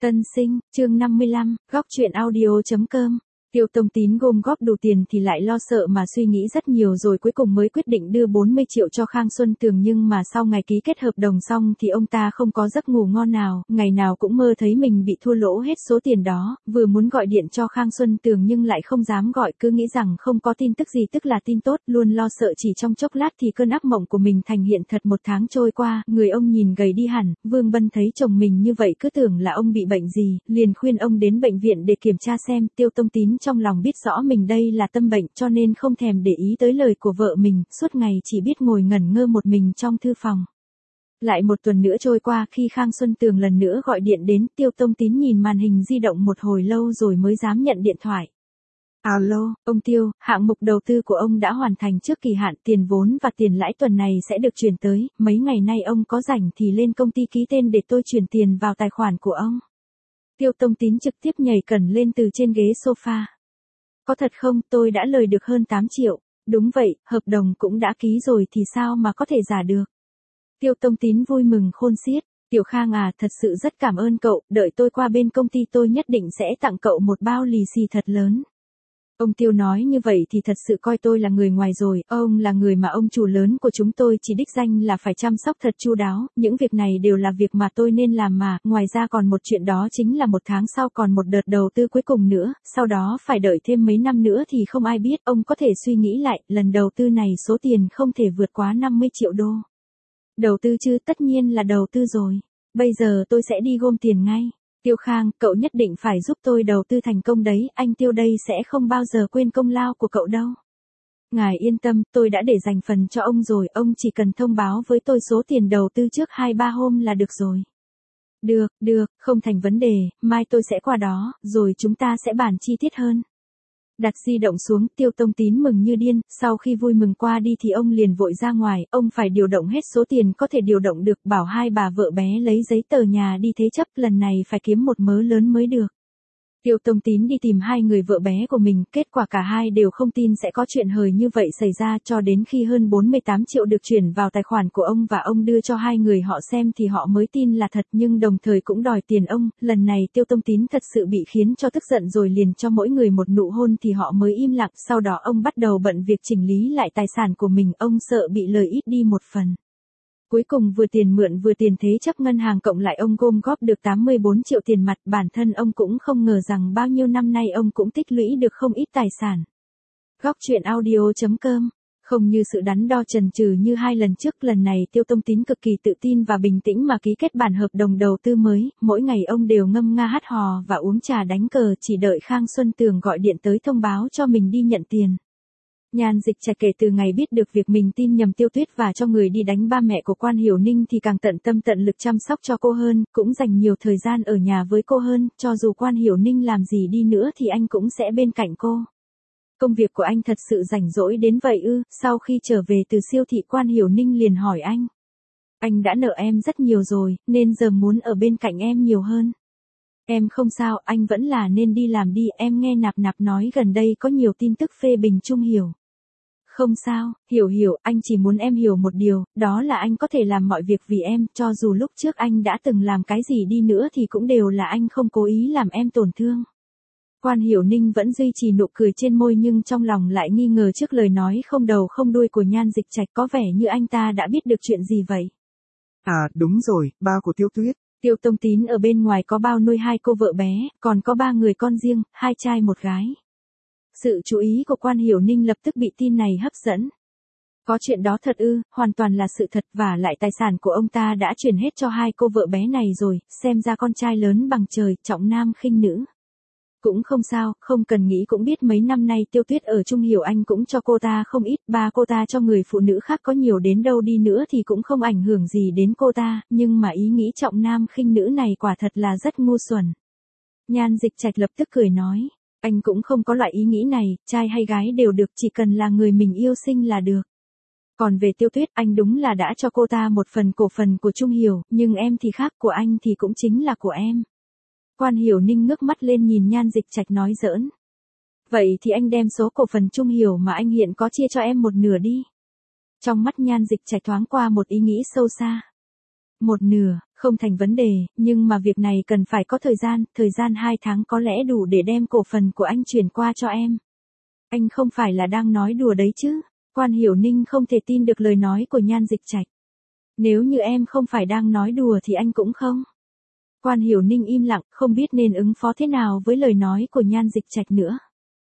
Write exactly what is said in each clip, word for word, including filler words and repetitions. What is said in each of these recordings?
Tân sinh, chương năm mươi lăm, góc truyện audio chấm com. Tiêu Tông Tín gom góp đủ tiền thì lại lo sợ mà suy nghĩ rất nhiều rồi cuối cùng mới quyết định đưa bốn mươi triệu cho Khang Xuân Tường, nhưng mà sau ngày ký kết hợp đồng xong thì ông ta không có giấc ngủ ngon nào, ngày nào cũng mơ thấy mình bị thua lỗ hết số tiền đó, vừa muốn gọi điện cho Khang Xuân Tường nhưng lại không dám gọi, cứ nghĩ rằng không có tin tức gì tức là tin tốt, luôn lo sợ chỉ trong chốc lát thì cơn ác mộng của mình thành hiện thật. Một tháng trôi qua, người ông nhìn gầy đi hẳn, Vương Bân thấy chồng mình như vậy cứ tưởng là ông bị bệnh gì, liền khuyên ông đến bệnh viện để kiểm tra xem. Tiêu Tông Tín trong lòng biết rõ mình đây là tâm bệnh cho nên không thèm để ý tới lời của vợ mình, suốt ngày chỉ biết ngồi ngẩn ngơ một mình trong thư phòng. Lại một tuần nữa trôi qua, khi Khang Xuân Tường lần nữa gọi điện đến, Tiêu Tông Tín nhìn màn hình di động một hồi lâu rồi mới dám nhận điện thoại. Alo, ông Tiêu, hạng mục đầu tư của ông đã hoàn thành trước kỳ hạn, tiền vốn và tiền lãi tuần này sẽ được chuyển tới, mấy ngày nay ông có rảnh thì lên công ty ký tên để tôi chuyển tiền vào tài khoản của ông. Tiêu Tông Tín trực tiếp nhảy cẩn lên từ trên ghế sofa. Có thật không, tôi đã lời được hơn tám triệu. Đúng vậy, hợp đồng cũng đã ký rồi thì sao mà có thể giả được. Tiêu Tông Tín vui mừng khôn xiết. Tiểu Khang à, thật sự rất cảm ơn cậu, đợi tôi qua bên công ty tôi nhất định sẽ tặng cậu một bao lì xì thật lớn. Ông Tiêu nói như vậy thì thật sự coi tôi là người ngoài rồi, ông là người mà ông chủ lớn của chúng tôi chỉ đích danh là phải chăm sóc thật chu đáo, những việc này đều là việc mà tôi nên làm mà, ngoài ra còn một chuyện đó chính là một tháng sau còn một đợt đầu tư cuối cùng nữa, sau đó phải đợi thêm mấy năm nữa thì không ai biết, ông có thể suy nghĩ lại, lần đầu tư này số tiền không thể vượt quá năm mươi triệu đô. Đầu tư chứ, tất nhiên là đầu tư rồi, bây giờ tôi sẽ đi gom tiền ngay. Tiêu Khang, cậu nhất định phải giúp tôi đầu tư thành công đấy, anh Tiêu đây sẽ không bao giờ quên công lao của cậu đâu. Ngài yên tâm, tôi đã để dành phần cho ông rồi, ông chỉ cần thông báo với tôi số tiền đầu tư trước hai ba hôm là được rồi. Được, được, không thành vấn đề, mai tôi sẽ qua đó, rồi chúng ta sẽ bàn chi tiết hơn. Đặt di động xuống, Tiêu Tông Tín mừng như điên, sau khi vui mừng qua đi thì ông liền vội ra ngoài, ông phải điều động hết số tiền có thể điều động được, bảo hai bà vợ bé lấy giấy tờ nhà đi thế chấp, lần này phải kiếm một mớ lớn mới được. Tiêu Tông Tín đi tìm hai người vợ bé của mình, kết quả cả hai đều không tin sẽ có chuyện hời như vậy xảy ra, cho đến khi hơn bốn mươi tám triệu được chuyển vào tài khoản của ông và ông đưa cho hai người họ xem thì họ mới tin là thật, nhưng đồng thời cũng đòi tiền ông. Lần này Tiêu Tông Tín thật sự bị khiến cho tức giận rồi liền cho mỗi người một nụ hôn thì họ mới im lặng, sau đó ông bắt đầu bận việc chỉnh lý lại tài sản của mình, ông sợ bị lời ít đi một phần. Cuối cùng vừa tiền mượn vừa tiền thế chấp ngân hàng cộng lại ông gom góp được tám mươi bốn triệu tiền mặt, bản thân ông cũng không ngờ rằng bao nhiêu năm nay ông cũng tích lũy được không ít tài sản. Góc truyện audio chấm com. Không như sự đắn đo chần chừ như hai lần trước, lần này Tiêu Tông Tín cực kỳ tự tin và bình tĩnh mà ký kết bản hợp đồng đầu tư mới, mỗi ngày ông đều ngâm nga hát hò và uống trà đánh cờ, chỉ đợi Khang Xuân Tường gọi điện tới thông báo cho mình đi nhận tiền. Nhan Dịch Trạch kể từ ngày biết được việc mình tin nhầm Tiêu Tuyết và cho người đi đánh ba mẹ của Quan Hiểu Ninh thì càng tận tâm tận lực chăm sóc cho cô hơn, cũng dành nhiều thời gian ở nhà với cô hơn, cho dù Quan Hiểu Ninh làm gì đi nữa thì anh cũng sẽ bên cạnh cô. Công việc của anh thật sự rảnh rỗi đến vậy ư? Sau khi trở về từ siêu thị, Quan Hiểu Ninh liền hỏi anh. Anh đã nợ em rất nhiều rồi, nên giờ muốn ở bên cạnh em nhiều hơn. Em không sao, anh vẫn là nên đi làm đi, em nghe Nạp Nạp nói gần đây có nhiều tin tức phê bình Trung Hiểu. Không sao, Hiểu Hiểu, anh chỉ muốn em hiểu một điều, đó là anh có thể làm mọi việc vì em, cho dù lúc trước anh đã từng làm cái gì đi nữa thì cũng đều là anh không cố ý làm em tổn thương. Quan Hiểu Ninh vẫn duy trì nụ cười trên môi nhưng trong lòng lại nghi ngờ trước lời nói không đầu không đuôi của Nhan Dịch Trạch, có vẻ như anh ta đã biết được chuyện gì vậy. À, đúng rồi, ba của Tiêu Tuyết. Tiêu Tông Tín ở bên ngoài có bao nuôi hai cô vợ bé, còn có ba người con riêng, hai trai một gái. Sự chú ý của Quan Hiểu Ninh lập tức bị tin này hấp dẫn. Có chuyện đó thật ư? Hoàn toàn là sự thật, và lại tài sản của ông ta đã chuyển hết cho hai cô vợ bé này rồi, xem ra con trai lớn bằng trời, trọng nam khinh nữ. Cũng không sao, không cần nghĩ cũng biết mấy năm nay Tiêu Tuyết ở Trung Hiểu anh cũng cho cô ta không ít, ba cô ta cho người phụ nữ khác có nhiều đến đâu đi nữa thì cũng không ảnh hưởng gì đến cô ta, nhưng mà ý nghĩ trọng nam khinh nữ này quả thật là rất ngu xuẩn. Nhan Dịch Trạch lập tức cười nói, anh cũng không có loại ý nghĩ này, trai hay gái đều được, chỉ cần là người mình yêu sinh là được. Còn về Tiêu Tuyết, anh đúng là đã cho cô ta một phần cổ phần của Trung Hiểu, nhưng em thì khác, của anh thì cũng chính là của em. Quan Hiểu Ninh ngước mắt lên nhìn Nhan Dịch Trạch nói giỡn. Vậy thì anh đem số cổ phần Trung Hiểu mà anh hiện có chia cho em một nửa đi. Trong mắt Nhan Dịch Trạch thoáng qua một ý nghĩ sâu xa. Một nửa, Không thành vấn đề, nhưng mà việc này cần phải có thời gian, thời gian hai tháng có lẽ đủ để đem cổ phần của anh chuyển qua cho em. Anh không phải là đang nói đùa đấy chứ? Quan Hiểu Ninh không thể tin được lời nói của Nhan Dịch Trạch. Nếu như em không phải đang nói đùa thì anh cũng không. Quan Hiểu Ninh im lặng, không biết nên ứng phó thế nào với lời nói của Nhan Dịch Trạch nữa.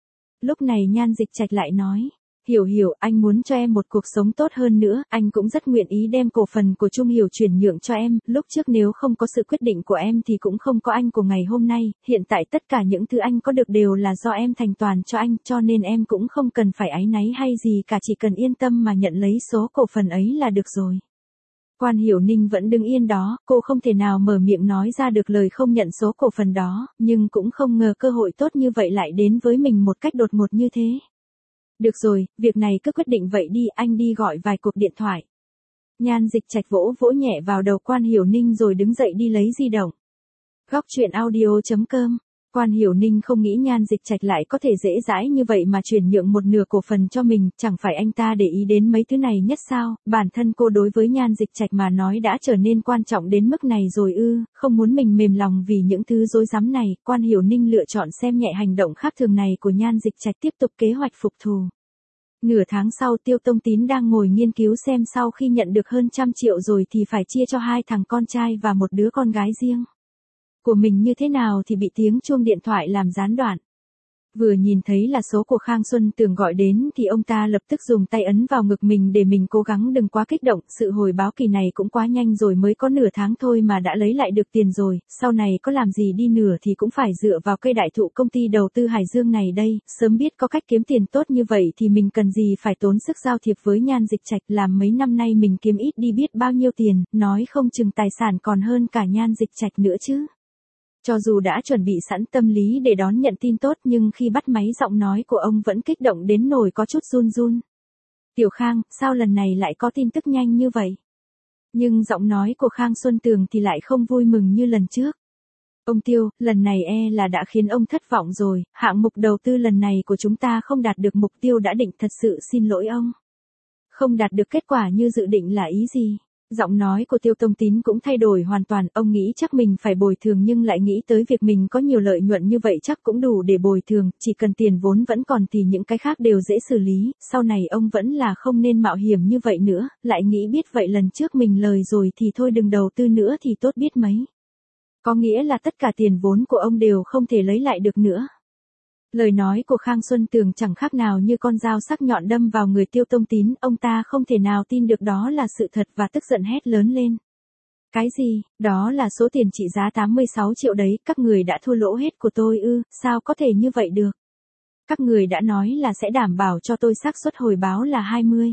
Lúc này Nhan Dịch Trạch lại nói, Hiểu Hiểu, anh muốn cho em một cuộc sống tốt hơn nữa, anh cũng rất nguyện ý đem cổ phần của Trung Hiểu chuyển nhượng cho em, lúc trước nếu không có sự quyết định của em thì cũng không có anh của ngày hôm nay, hiện tại tất cả những thứ anh có được đều là do em thành toàn cho anh, cho nên em cũng không cần phải áy náy hay gì cả, chỉ cần yên tâm mà nhận lấy số cổ phần ấy là được rồi. Quan Hiểu Ninh vẫn đứng yên đó, cô không thể nào mở miệng nói ra được lời không nhận số cổ phần đó, nhưng cũng không ngờ cơ hội tốt như vậy lại đến với mình một cách đột ngột như thế. Được rồi, việc này cứ quyết định vậy đi, anh đi gọi vài cuộc điện thoại. Nhan Dịch Trạch vỗ vỗ nhẹ vào đầu Quan Hiểu Ninh rồi đứng dậy đi lấy di động. Góc truyện audio chấm com. Quan Hiểu Ninh không nghĩ Nhan Dịch Trạch lại có thể dễ dãi như vậy mà chuyển nhượng một nửa cổ phần cho mình, chẳng phải anh ta để ý đến mấy thứ này nhất sao, bản thân cô đối với Nhan Dịch Trạch mà nói đã trở nên quan trọng đến mức này rồi ư, không muốn mình mềm lòng vì những thứ rối rắm này, Quan Hiểu Ninh lựa chọn xem nhẹ hành động khác thường này của Nhan Dịch Trạch tiếp tục kế hoạch phục thù. Nửa tháng sau Tiêu Tông Tín đang ngồi nghiên cứu xem sau khi nhận được hơn trăm triệu rồi thì phải chia cho hai thằng con trai và một đứa con gái riêng của mình như thế nào thì bị tiếng chuông điện thoại làm gián đoạn. Vừa nhìn thấy là số của Khang Xuân Tường gọi đến thì ông ta lập tức dùng tay ấn vào ngực mình để mình cố gắng đừng quá kích động, sự hồi báo kỳ này cũng quá nhanh rồi, mới có nửa tháng thôi mà đã lấy lại được tiền rồi, sau này có làm gì đi nữa thì cũng phải dựa vào cây đại thụ công ty đầu tư Hải Dương này đây, sớm biết có cách kiếm tiền tốt như vậy thì mình cần gì phải tốn sức giao thiệp với Nhan Dịch Trạch, làm mấy năm nay mình kiếm ít đi biết bao nhiêu tiền, nói không chừng tài sản còn hơn cả Nhan Dịch Trạch nữa chứ. Cho dù đã chuẩn bị sẵn tâm lý để đón nhận tin tốt nhưng khi bắt máy giọng nói của ông vẫn kích động đến nỗi có chút run run. Tiểu Khang, sao lần này lại có tin tức nhanh như vậy? Nhưng giọng nói của Khang Xuân Tường thì lại không vui mừng như lần trước. Ông Tiêu, lần này e là đã khiến ông thất vọng rồi, hạng mục đầu tư lần này của chúng ta không đạt được mục tiêu đã định, thật sự xin lỗi ông. Không đạt được kết quả như dự định là ý gì? Giọng nói của Tiêu Tông Tín cũng thay đổi hoàn toàn, ông nghĩ chắc mình phải bồi thường nhưng lại nghĩ tới việc mình có nhiều lợi nhuận như vậy chắc cũng đủ để bồi thường, chỉ cần tiền vốn vẫn còn thì những cái khác đều dễ xử lý, sau này ông vẫn là không nên mạo hiểm như vậy nữa, lại nghĩ biết vậy lần trước mình lời rồi thì thôi đừng đầu tư nữa thì tốt biết mấy. Có nghĩa là tất cả tiền vốn của ông đều không thể lấy lại được nữa. Lời nói của Khang Xuân Tường chẳng khác nào như con dao sắc nhọn đâm vào người Tiêu Tông Tín, ông ta không thể nào tin được đó là sự thật và tức giận hét lớn lên. Cái gì, đó là số tiền trị giá tám mươi sáu triệu đấy, các người đã thua lỗ hết của tôi ư, sao có thể như vậy được? Các người đã nói là sẽ đảm bảo cho tôi xác suất hồi báo là hai mươi.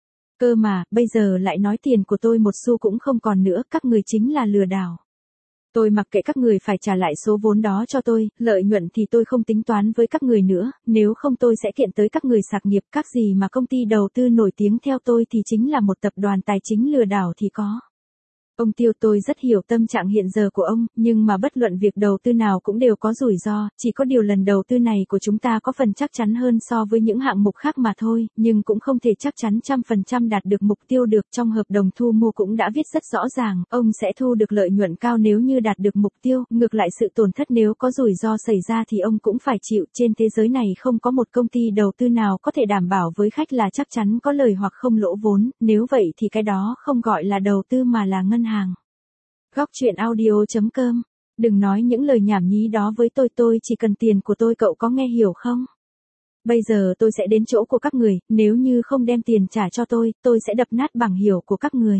Cơ mà, bây giờ lại nói tiền của tôi một xu cũng không còn nữa, các người chính là lừa đảo. Tôi mặc kệ các người phải trả lại số vốn đó cho tôi, lợi nhuận thì tôi không tính toán với các người nữa, nếu không tôi sẽ kiện tới các người sạc nghiệp, các gì mà công ty đầu tư nổi tiếng theo tôi thì chính là một tập đoàn tài chính lừa đảo thì có. Ông Tiêu, tôi rất hiểu tâm trạng hiện giờ của ông, nhưng mà bất luận việc đầu tư nào cũng đều có rủi ro, chỉ có điều lần đầu tư này của chúng ta có phần chắc chắn hơn so với những hạng mục khác mà thôi, nhưng cũng không thể chắc chắn trăm phần trăm đạt được mục tiêu được. Trong hợp đồng thu mua cũng đã viết rất rõ ràng, ông sẽ thu được lợi nhuận cao nếu như đạt được mục tiêu, ngược lại sự tổn thất nếu có rủi ro xảy ra thì ông cũng phải chịu. Trên thế giới này không có một công ty đầu tư nào có thể đảm bảo với khách là chắc chắn có lời hoặc không lỗ vốn, nếu vậy thì cái đó không gọi là đầu tư mà là ngân hàng. Góc truyện audio chấm com. Đừng nói những lời nhảm nhí đó với tôi, tôi chỉ cần tiền của tôi, cậu có nghe hiểu không? Bây giờ tôi sẽ đến chỗ của các người, nếu như không đem tiền trả cho tôi, tôi sẽ đập nát bảng hiểu của các người.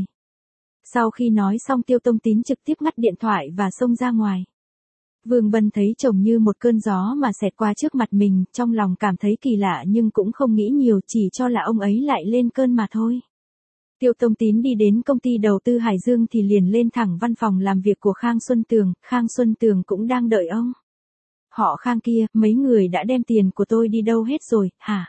Sau khi nói xong Tiêu Tông Tín trực tiếp ngắt điện thoại và xông ra ngoài. Vương Bân thấy chồng như một cơn gió mà xẹt qua trước mặt mình, trong lòng cảm thấy kỳ lạ nhưng cũng không nghĩ nhiều, chỉ cho là ông ấy lại lên cơn mà thôi. Tiêu Tông Tín đi đến công ty đầu tư Hải Dương thì liền lên thẳng văn phòng làm việc của Khang Xuân Tường, Khang Xuân Tường cũng đang đợi ông. Họ Khang kia, mấy người đã đem tiền của tôi đi đâu hết rồi, hả?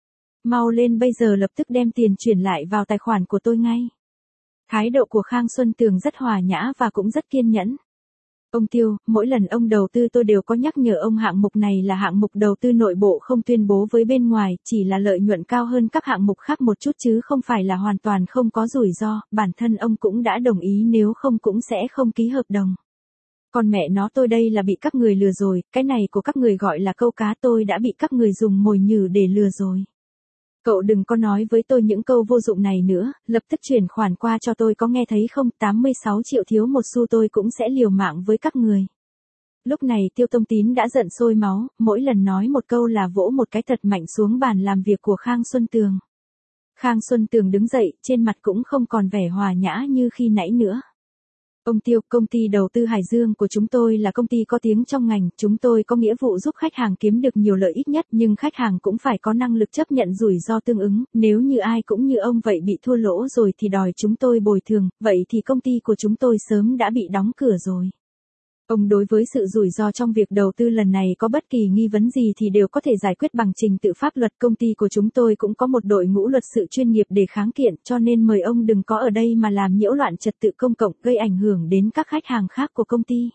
Mau lên bây giờ lập tức đem tiền chuyển lại vào tài khoản của tôi ngay. Thái độ của Khang Xuân Tường rất hòa nhã và cũng rất kiên nhẫn. Ông Tiêu, mỗi lần ông đầu tư tôi đều có nhắc nhở ông hạng mục này là hạng mục đầu tư nội bộ không tuyên bố với bên ngoài, chỉ là lợi nhuận cao hơn các hạng mục khác một chút chứ không phải là hoàn toàn không có rủi ro, bản thân ông cũng đã đồng ý nếu không cũng sẽ không ký hợp đồng. Còn mẹ nó tôi đây là bị các người lừa rồi, cái này của các người gọi là câu cá, tôi đã bị các người dùng mồi nhử để lừa rồi. Cậu đừng có nói với tôi những câu vô dụng này nữa, lập tức chuyển khoản qua cho tôi có nghe thấy không, tám mươi sáu triệu thiếu một xu tôi cũng sẽ liều mạng với các người. Lúc này Tiêu Tông Tín đã giận sôi máu, mỗi lần nói một câu là vỗ một cái thật mạnh xuống bàn làm việc của Khang Xuân Tường. Khang Xuân Tường đứng dậy, trên mặt cũng không còn vẻ hòa nhã như khi nãy nữa. Ông Tiêu, công ty đầu tư Hải Dương của chúng tôi là công ty có tiếng trong ngành, chúng tôi có nghĩa vụ giúp khách hàng kiếm được nhiều lợi ích nhất, nhưng khách hàng cũng phải có năng lực chấp nhận rủi ro tương ứng, nếu như ai cũng như ông vậy bị thua lỗ rồi thì đòi chúng tôi bồi thường, vậy thì công ty của chúng tôi sớm đã bị đóng cửa rồi. Ông đối với sự rủi ro trong việc đầu tư lần này có bất kỳ nghi vấn gì thì đều có thể giải quyết bằng trình tự pháp luật. Công ty của chúng tôi cũng có một đội ngũ luật sự chuyên nghiệp để kháng kiện, cho nên mời ông đừng có ở đây mà làm nhiễu loạn trật tự công cộng, gây ảnh hưởng đến các khách hàng khác của công ty.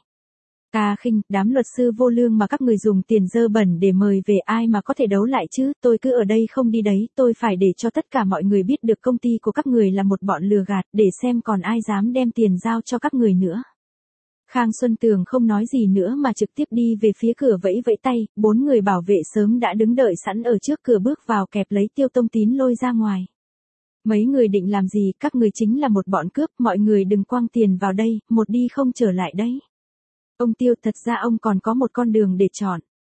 Ca khinh, đám luật sư vô lương mà các người dùng tiền dơ bẩn để mời về, ai mà có thể đấu lại chứ, tôi cứ ở đây không đi đấy, tôi phải để cho tất cả mọi người biết được công ty của các người là một bọn lừa gạt, để xem còn ai dám đem tiền giao cho các người nữa. Khang Xuân Tường không nói gì nữa mà trực tiếp đi về phía cửa vẫy vẫy tay, bốn người bảo vệ sớm đã đứng đợi sẵn ở trước cửa bước vào kẹp lấy Tiêu Tông Tín lôi ra ngoài. Mấy người định làm gì, các người chính là một bọn cướp, mọi người đừng quăng tiền vào đây, một đi không trở lại đấy. Ông Tiêu, thật ra ông còn có một con đường để chọn.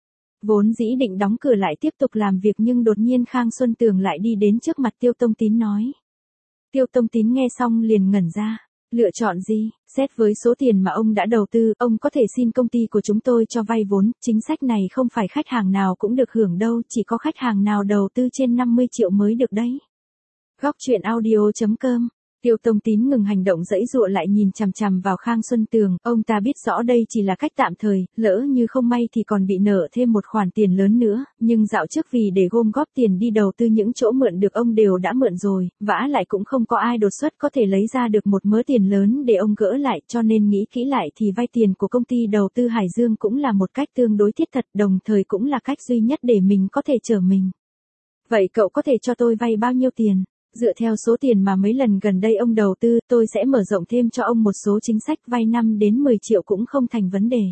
Vốn dĩ định đóng cửa lại tiếp tục làm việc nhưng đột nhiên Khang Xuân Tường lại đi đến trước mặt Tiêu Tông Tín nói. Tiêu Tông Tín nghe xong liền ngẩn ra. Lựa chọn gì? Xét với số tiền mà ông đã đầu tư, ông có thể xin công ty của chúng tôi cho vay vốn, chính sách này không phải khách hàng nào cũng được hưởng đâu, chỉ có khách hàng nào đầu tư trên năm mươi triệu mới được đấy. Góc truyện audio chấm com. Tiêu Tông Tín ngừng hành động giãy giụa lại nhìn chằm chằm vào Khang Xuân Tường, ông ta biết rõ đây chỉ là cách tạm thời, lỡ như không may thì còn bị nợ thêm một khoản tiền lớn nữa, nhưng dạo trước vì để gom góp tiền đi đầu tư những chỗ mượn được ông đều đã mượn rồi, vả lại cũng không có ai đột xuất có thể lấy ra được một mớ tiền lớn để ông gỡ lại, cho nên nghĩ kỹ lại thì vay tiền của công ty đầu tư Hải Dương cũng là một cách tương đối thiết thật, đồng thời cũng là cách duy nhất để mình có thể trở mình. Vậy cậu có thể cho tôi vay bao nhiêu tiền? Dựa theo số tiền mà mấy lần gần đây ông đầu tư, tôi sẽ mở rộng thêm cho ông một số chính sách, vay năm đến mười triệu cũng không thành vấn đề.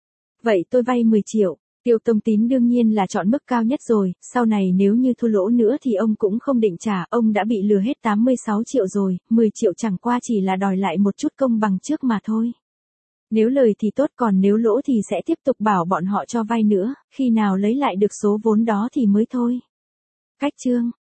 Vậy tôi vay mười triệu, Tiêu Tông Tín đương nhiên là chọn mức cao nhất rồi, sau này nếu như thua lỗ nữa thì ông cũng không định trả, ông đã bị lừa hết tám mươi sáu triệu rồi, mười triệu chẳng qua chỉ là đòi lại một chút công bằng trước mà thôi. Nếu lời thì tốt, còn nếu lỗ thì sẽ tiếp tục bảo bọn họ cho vay nữa, khi nào lấy lại được số vốn đó thì mới thôi. Cách chương